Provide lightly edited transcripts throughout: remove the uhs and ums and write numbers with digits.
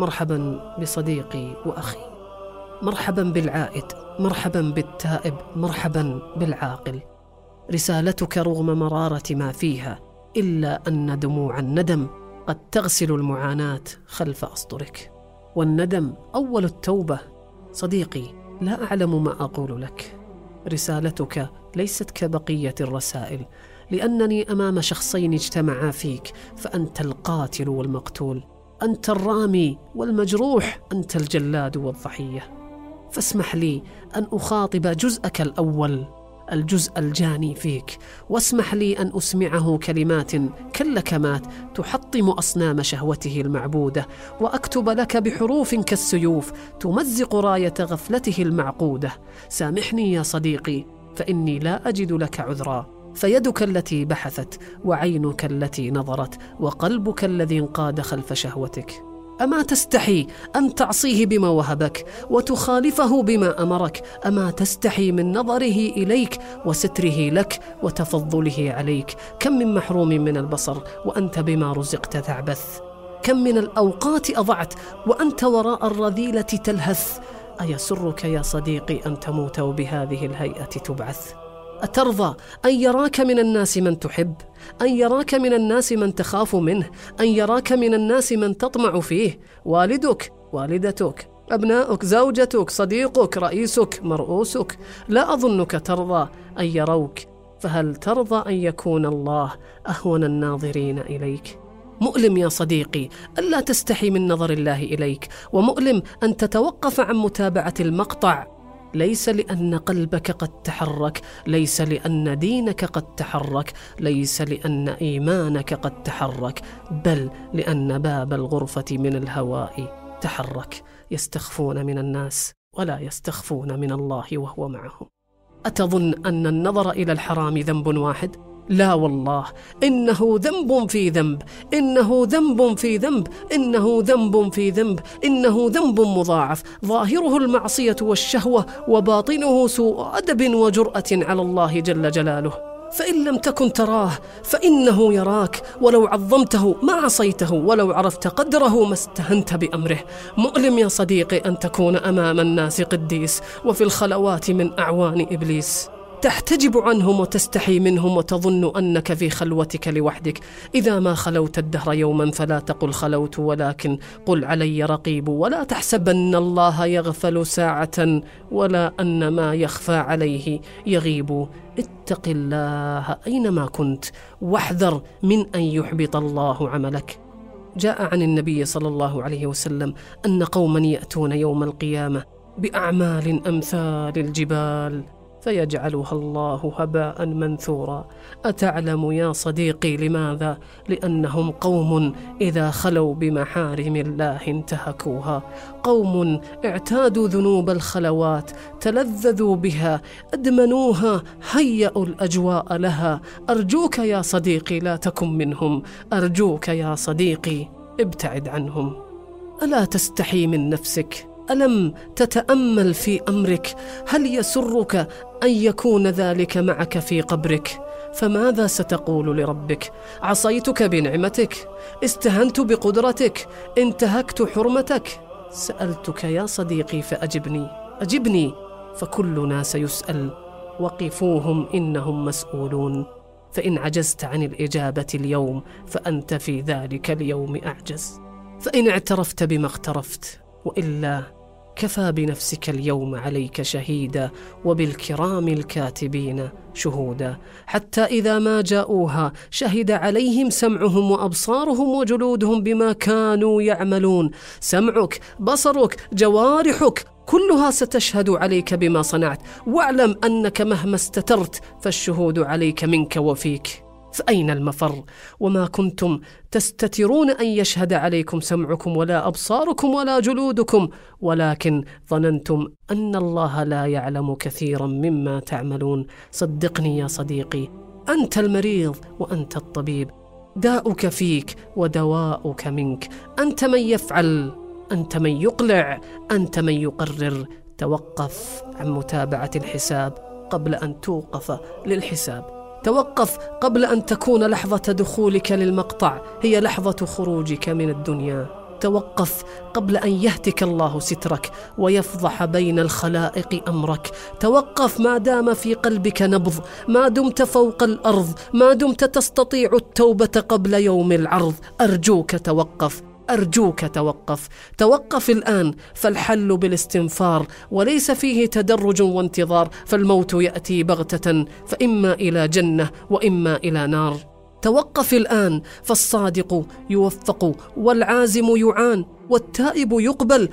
مرحبا بصديقي وأخي، مرحبا بالعائد، مرحبا بالتائب، مرحبا بالعاقل. رسالتك رغم مرارة ما فيها، إلا أن دموع الندم قد تغسل المعاناة خلف أسطرك، والندم أول التوبة. صديقي، لا أعلم ما أقول لك. رسالتك ليست كبقية الرسائل، لأنني أمام شخصين اجتمعا فيك، فأنت القاتل والمقتول، أنت الرامي والمجروح، أنت الجلاد والضحية. فاسمح لي أن أخاطب جزءك الأول، الجزء الجاني فيك، واسمح لي أن أسمعه كلمات كاللكمات تحطم أصنام شهوته المعبودة، وأكتب لك بحروف كالسيوف تمزق راية غفلته المعقودة. سامحني يا صديقي، فإني لا أجد لك عذرا، فيدك التي بحثت، وعينك التي نظرت، وقلبك الذي انقاد خلف شهوتك. أما تستحي أن تعصيه بما وهبك وتخالفه بما أمرك؟ أما تستحي من نظره إليك وستره لك وتفضله عليك؟ كم من محروم من البصر وأنت بما رزقت تعبث، كم من الأوقات أضعت وأنت وراء الرذيلة تلهث. أيسرك يا صديقي أن تموت وبهذه الهيئة تبعث؟ أترضى أن يراك من الناس من تحب، أن يراك من الناس من تخاف منه، أن يراك من الناس من تطمع فيه؟ والدك، والدتك، أبناؤك، زوجتك، صديقك، رئيسك، مرؤوسك، لا أظنك ترضى أن يروك، فهل ترضى أن يكون الله أهون الناظرين إليك؟ مؤلم يا صديقي ألا تستحي من نظر الله إليك، ومؤلم أن تتوقف عن متابعة المقطع، ليس لأن قلبك قد تحرك، ليس لأن دينك قد تحرك، ليس لأن إيمانك قد تحرك، بل لأن باب الغرفة من الهواء تحرك. يستخفون من الناس ولا يستخفون من الله وهو معهم. أتظن أن النظر إلى الحرام ذنب واحد؟ لا والله، إنه ذنب في ذنب، إنه ذنب في ذنب، إنه ذنب في ذنب، إنه ذنب مضاعف، ظاهره المعصية والشهوة، وباطنه سوء أدب وجرأة على الله جل جلاله. فإن لم تكن تراه فإنه يراك، ولو عظمته ما عصيته، ولو عرفت قدره ما استهنت بأمره. مؤلم يا صديقي أن تكون أمام الناس قديس، وفي الخلوات من أعوان إبليس، تحتجب عنهم وتستحي منهم، وتظن أنك في خلوتك لوحدك. إذا ما خلوت الدهر يوما فلا تقل خلوت، ولكن قل علي رقيب، ولا تحسبن الله يغفل ساعة، ولا أن ما يخفى عليه يغيب. اتق الله أينما كنت، واحذر من أن يحبط الله عملك. جاء عن النبي صلى الله عليه وسلم أن قوما يأتون يوم القيامة بأعمال أمثال الجبال فيجعلها الله هباء منثورا. أتعلم يا صديقي لماذا؟ لأنهم قوم إذا خلوا بمحارم الله انتهكوها، قوم اعتادوا ذنوب الخلوات، تلذذوا بها، أدمنوها، هيئوا الأجواء لها. أرجوك يا صديقي لا تكن منهم، أرجوك يا صديقي ابتعد عنهم. ألا تستحي من نفسك؟ ألم تتأمل في أمرك؟ هل يسرك أن يكون ذلك معك في قبرك؟ فماذا ستقول لربك؟ عصيتك بنعمتك، استهنت بقدرتك، انتهكت حرمتك. سألتك يا صديقي فأجبني، أجبني، فكلنا سيسأل، وقفوهم إنهم مسؤولون. فإن عجزت عن الإجابة اليوم فأنت في ذلك اليوم أعجز، فإن اعترفت بما اقترفت، وإلا كفى بنفسك اليوم عليك شهيدا، وبالكرام الكاتبين شهودا. حتى إذا ما جاءوها شهد عليهم سمعهم وأبصارهم وجلودهم بما كانوا يعملون. سمعك، بصرك، جوارحك كلها ستشهد عليك بما صنعت، واعلم أنك مهما استترت فالشهود عليك منك وفيك. فأين المفر؟ وما كنتم تستترون أن يشهد عليكم سمعكم ولا أبصاركم ولا جلودكم، ولكن ظننتم أن الله لا يعلم كثيرا مما تعملون. صدقني يا صديقي، أنت المريض وأنت الطبيب، داؤك فيك ودواؤك منك. أنت من يفعل، أنت من يقلع، أنت من يقرر. توقف عن متابعة الحساب قبل أن توقف للحساب. توقف قبل أن تكون لحظة دخولك للمقطع هي لحظة خروجك من الدنيا. توقف قبل أن يهتك الله سترك ويفضح بين الخلائق أمرك. توقف ما دام في قلبك نبض، ما دمت فوق الأرض، ما دمت تستطيع التوبة قبل يوم العرض. أرجوك توقف، أرجوك توقف. توقف الآن، فالحل بالاستنفار، وليس فيه تدرج وانتظار، فالموت يأتي بغتة، فإما إلى جنة وإما إلى نار. توقف الآن، فالصادق يوفق والعازم يعان، والتائب يقبل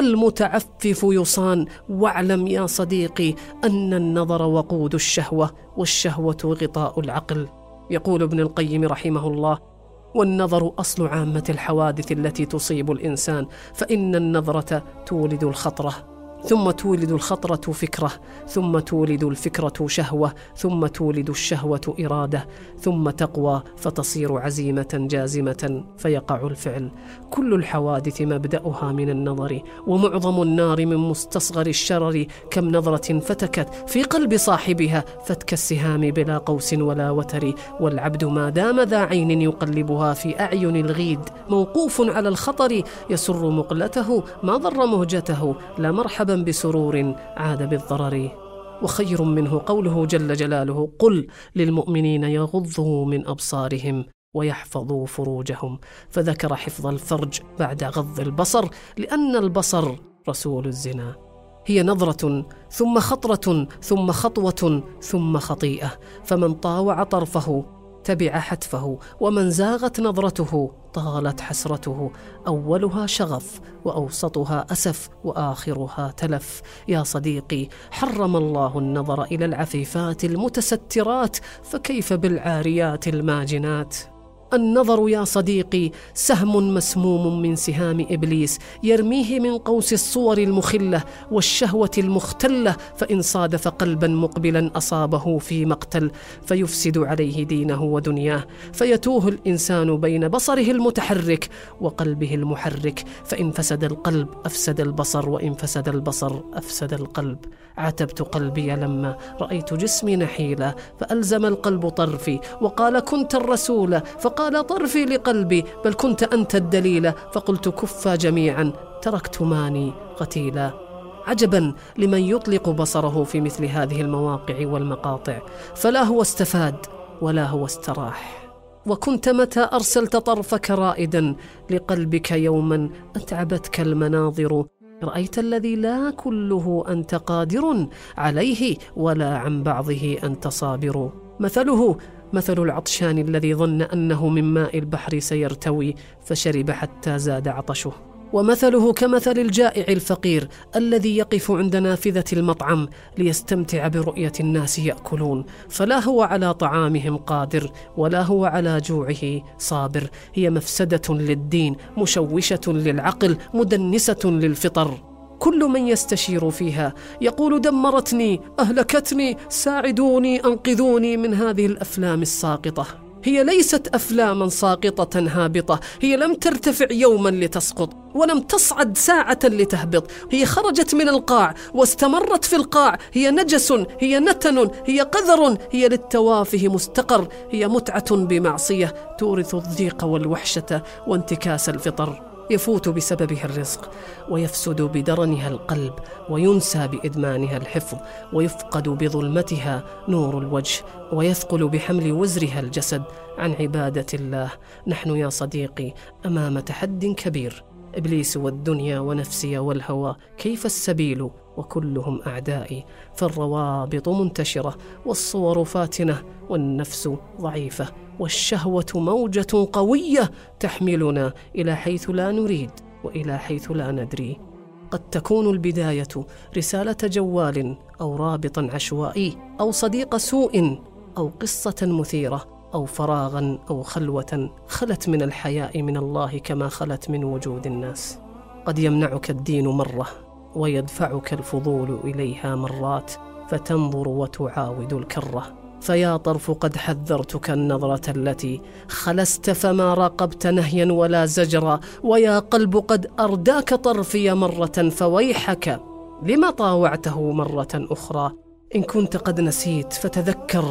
والمتعفف يصان. واعلم يا صديقي أن النظر وقود الشهوة، والشهوة غطاء العقل. يقول ابن القيم رحمه الله: والنظر أصل عامة الحوادث التي تصيب الإنسان، فإن النظرة تولد الخطرة، ثم تولد الخطرة فكرة، ثم تولد الفكرة شهوة، ثم تولد الشهوة إرادة، ثم تقوى فتصير عزيمة جازمة فيقع الفعل. كل الحوادث مبدأها من النظر، ومعظم النار من مستصغر الشرر. كم نظرة فتكت في قلب صاحبها فتك السهام بلا قوس ولا وتر. والعبد ما دام ذا عين يقلبها في أعين الغيد موقوف على الخطر، يسر مقلته ما ضر مهجته، لا مرحبا بسرور عاد بالضرر. وخير منه قوله جل جلاله: قل للمؤمنين يغضوا من أبصارهم ويحفظوا فروجهم. فذكر حفظ الفرج بعد غض البصر، لأن البصر رسول الزنا. هي نظرة ثم خطرة ثم خطوة ثم خطيئة، فمن طاوع طرفه تبع حتفه، ومن زاغت نظرته طالت حسرته. أولها شغف، وأوسطها أسف، وآخرها تلف. يا صديقي، حرم الله النظر إلى العفيفات المتسترات، فكيف بالعاريات الماجنات؟ النظر يا صديقي سهم مسموم من سهام إبليس، يرميه من قوس الصور المخلة والشهوة المختلة، فإن صادف قلبا مقبلا أصابه في مقتل، فيفسد عليه دينه ودنياه، فيتوه الإنسان بين بصره المتحرك وقلبه المحرك. فإن فسد القلب أفسد البصر، وإن فسد البصر أفسد القلب. عتبت قلبي لما رأيت جسمي نحيلا، فألزم القلب طرفي وقال: كنت الرسول، فقال طرفي لقلبي: بل كنت أنت الدليل، فقلت كفا جميعا تركتماني قتيلا. عجبا لمن يطلق بصره في مثل هذه المواقع والمقاطع، فلا هو استفاد ولا هو استراح. وكنت متى أرسلت طرفك رائدا لقلبك يوما أتعبتك المناظر، رأيت الذي لا كله أنت قادر عليه، ولا عن بعضه أنت صابر. مثله مثل العطشان الذي ظن أنه من ماء البحر سيرتوي، فشرب حتى زاد عطشه. ومثله كمثل الجائع الفقير الذي يقف عند نافذة المطعم ليستمتع برؤية الناس يأكلون، فلا هو على طعامهم قادر ولا هو على جوعه صابر. هي مفسدة للدين، مشوشة للعقل، مدنسة للفطر. كل من يستشير فيها يقول: دمرتني، أهلكتني، ساعدوني، أنقذوني من هذه الأفلام الساقطة. هي ليست أفلاما ساقطة هابطة، هي لم ترتفع يوما لتسقط، ولم تصعد ساعة لتهبط. هي خرجت من القاع واستمرت في القاع. هي نجس، هي نتن، هي قذر، هي للتوافه مستقر. هي متعة بمعصية تورث الضيق والوحشة وانتكاس الفطر. يفوت بسببها الرزق، ويفسد بدرنها القلب، وينسى بإدمانها الحفظ، ويفقد بظلمتها نور الوجه، ويثقل بحمل وزرها الجسد عن عبادة الله. نحن يا صديقي أمام تحد كبير، إبليس والدنيا ونفسي والهوى، كيف السبيل وكلهم أعدائي؟ فالروابط منتشرة، والصور فاتنة، والنفس ضعيفة، والشهوة موجة قوية تحملنا إلى حيث لا نريد وإلى حيث لا ندري. قد تكون البداية رسالة جوال، أو رابط عشوائي، أو صديق سوء، أو قصة مثيرة، أو فراغا، أو خلوة خلت من الحياء من الله كما خلت من وجود الناس. قد يمنعك الدين مرة، ويدفعك الفضول إليها مرات، فتنظر وتعاود الكرة. فيا طرف قد حذرتك النظرة التي خلست، فما راقبت نهيا ولا زجرا. ويا قلب قد أرداك طرفي مرة، فويحك لما طاوعته مرة أخرى. إن كنت قد نسيت فتذكر،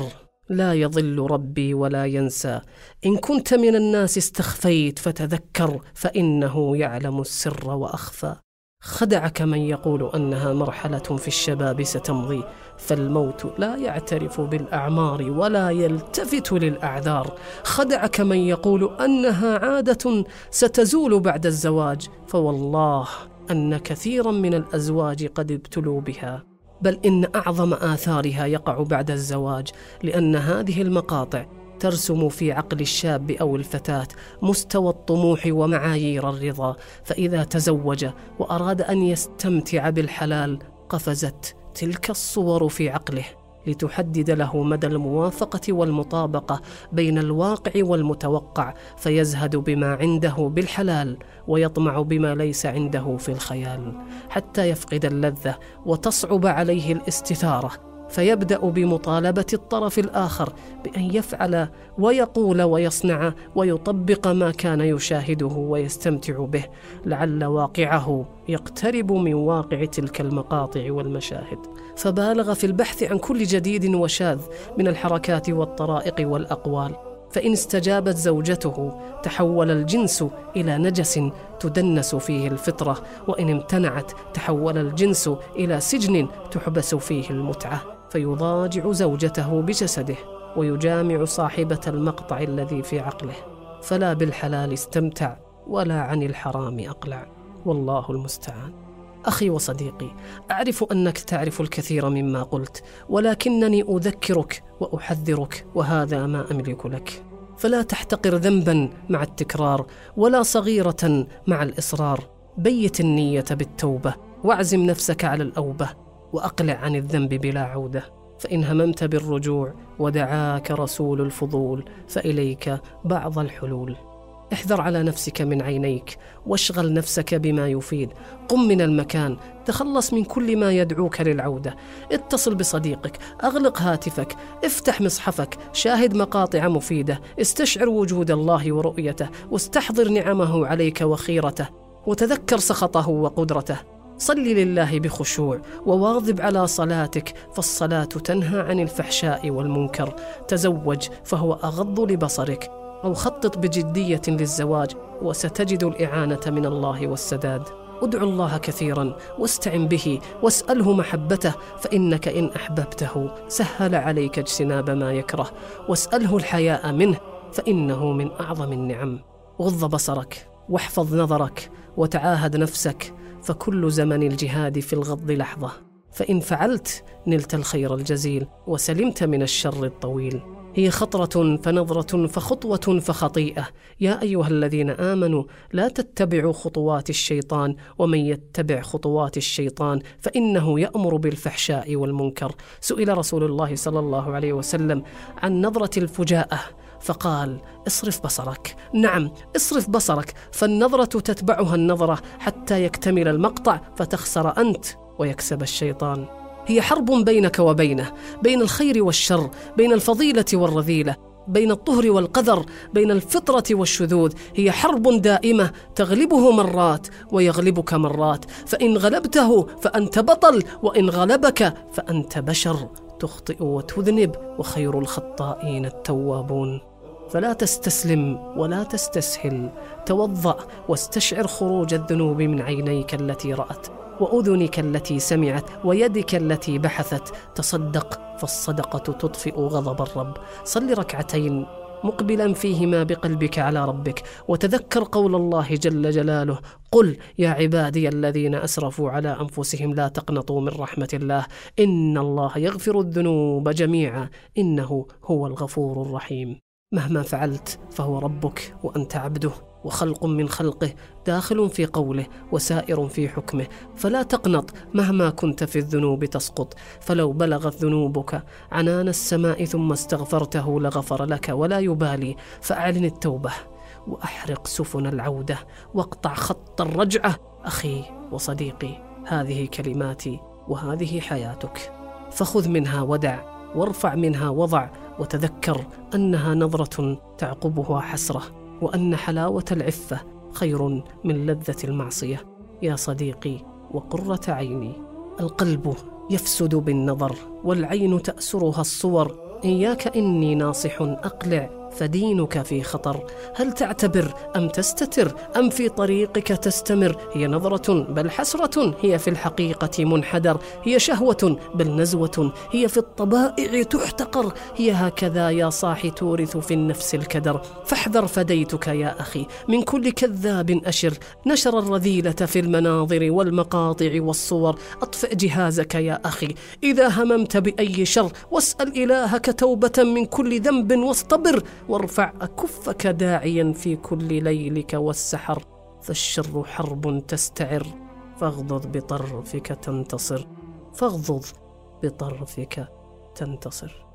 لا يضل ربي ولا ينسى. إن كنت من الناس استخفيت فتذكر، فإنه يعلم السر وأخفى. خدعك من يقول أنها مرحلة في الشباب ستمضي، فالموت لا يعترف بالأعمار ولا يلتفت للأعذار. خدعك من يقول أنها عادة ستزول بعد الزواج، فوالله أن كثيرا من الأزواج قد ابتلوا بها، بل إن أعظم آثارها يقع بعد الزواج، لأن هذه المقاطع ترسم في عقل الشاب أو الفتاة مستوى الطموح ومعايير الرضا، فإذا تزوج وأراد أن يستمتع بالحلال قفزت تلك الصور في عقله لتحدد له مدى الموافقة والمطابقة بين الواقع والمتوقع، فيزهد بما عنده بالحلال ويطمع بما ليس عنده في الخيال، حتى يفقد اللذة وتصعب عليه الاستثارة، فيبدأ بمطالبة الطرف الآخر بأن يفعل ويقول ويصنع ويطبق ما كان يشاهده ويستمتع به، لعل واقعه يقترب من واقع تلك المقاطع والمشاهد، فبالغ في البحث عن كل جديد وشاذ من الحركات والطرائق والأقوال. فإن استجابت زوجته تحول الجنس إلى نجس تدنس فيه الفطرة، وإن امتنعت تحول الجنس إلى سجن تحبس فيه المتعة، فيضاجع زوجته بجسده ويجامع صاحبة المقطع الذي في عقله. فلا بالحلال استمتع ولا عن الحرام أقلع، والله المستعان. أخي وصديقي، أعرف أنك تعرف الكثير مما قلت، ولكنني أذكرك وأحذرك، وهذا ما أملك لك. فلا تحتقر ذنبا مع التكرار، ولا صغيرة مع الإصرار. بيت النية بالتوبة، واعزم نفسك على الأوبة، وأقلع عن الذنب بلا عودة. فإن هممت بالرجوع ودعاك رسول الفضول، فإليك بعض الحلول. احذر على نفسك من عينيك، واشغل نفسك بما يفيد. قم من المكان، تخلص من كل ما يدعوك للعودة. اتصل بصديقك، أغلق هاتفك، افتح مصحفك، شاهد مقاطع مفيدة، استشعر وجود الله ورؤيته، واستحضر نعمه عليك وخيرته، وتذكر سخطه وقدرته. صل لله بخشوع، وواظب على صلاتك، فالصلاة تنهى عن الفحشاء والمنكر. تزوج فهو أغض لبصرك، أو خطط بجدية للزواج، وستجد الإعانة من الله والسداد. ادعو الله كثيرا واستعن به، واسأله محبته، فإنك إن أحببته سهل عليك اجتناب ما يكره، واسأله الحياء منه، فإنه من أعظم النعم. غض بصرك واحفظ نظرك وتعاهد نفسك، فكل زمن الجهاد في الغض لحظة، فإن فعلت نلت الخير الجزيل وسلمت من الشر الطويل. هي خطرة فنظرة فخطوة فخطيئة. يا أيها الذين آمنوا لا تتبعوا خطوات الشيطان، ومن يتبع خطوات الشيطان فإنه يأمر بالفحشاء والمنكر. سئل رسول الله صلى الله عليه وسلم عن نظرة الفجاءة فقال: اصرف بصرك. نعم، اصرف بصرك، فالنظرة تتبعها النظرة حتى يكتمل المقطع، فتخسر أنت ويكسب الشيطان. هي حرب بينك وبينه، بين الخير والشر، بين الفضيلة والرذيلة، بين الطهر والقذر، بين الفطرة والشذوذ. هي حرب دائمة تغلبه مرات ويغلبك مرات، فإن غلبته فأنت بطل، وإن غلبك فأنت بشر، تخطئ وتذنب، وخير الخطائين التوابون. فلا تستسلم ولا تستسهل. توضأ واستشعر خروج الذنوب من عينيك التي رأت، وأذنك التي سمعت، ويدك التي بحثت. تصدق، فالصدقة تطفئ غضب الرب. صل ركعتين مقبلا فيهما بقلبك على ربك، وتذكر قول الله جل جلاله: قل يا عبادي الذين أسرفوا على أنفسهم لا تقنطوا من رحمة الله إن الله يغفر الذنوب جميعا إنه هو الغفور الرحيم. مهما فعلت فهو ربك وأنت عبده، وخلق من خلقه، داخل في قوله وسائر في حكمه. فلا تقنط مهما كنت في الذنوب تسقط، فلو بلغت ذنوبك عنان السماء ثم استغفرته لغفر لك ولا يبالي. فأعلن التوبة وأحرق سفن العودة، واقطع خط الرجعة. أخي وصديقي، هذه كلماتي وهذه حياتك، فخذ منها ودع، وارفع منها وضع، وتذكر أنها نظرة تعقبها حسرة، وأن حلاوة العفة خير من لذة المعصية. يا صديقي وقرة عيني، القلب يفسد بالنظر، والعين تأسرها الصور، إياك إني ناصح أقلع، فدينك في خطر. هل تعتبر أم تستتر أم في طريقك تستمر؟ هي نظرة بل حسرة، هي في الحقيقة منحدر، هي شهوة بل نزوة، هي في الطبائع تحتقر، هي هكذا يا صاح تورث في النفس الكدر. فاحذر فديتك يا أخي من كل كذاب أشر، نشر الرذيلة في المناظر والمقاطع والصور. أطفئ جهازك يا أخي إذا هممت بأي شر، واسأل إلهك توبة من كل ذنب واصطبر، وارفع أكفك داعيا في كل ليلك والسحر. فالشر حرب تستعر، فاغضض بطرفك تنتصر، فاغضض بطرفك تنتصر.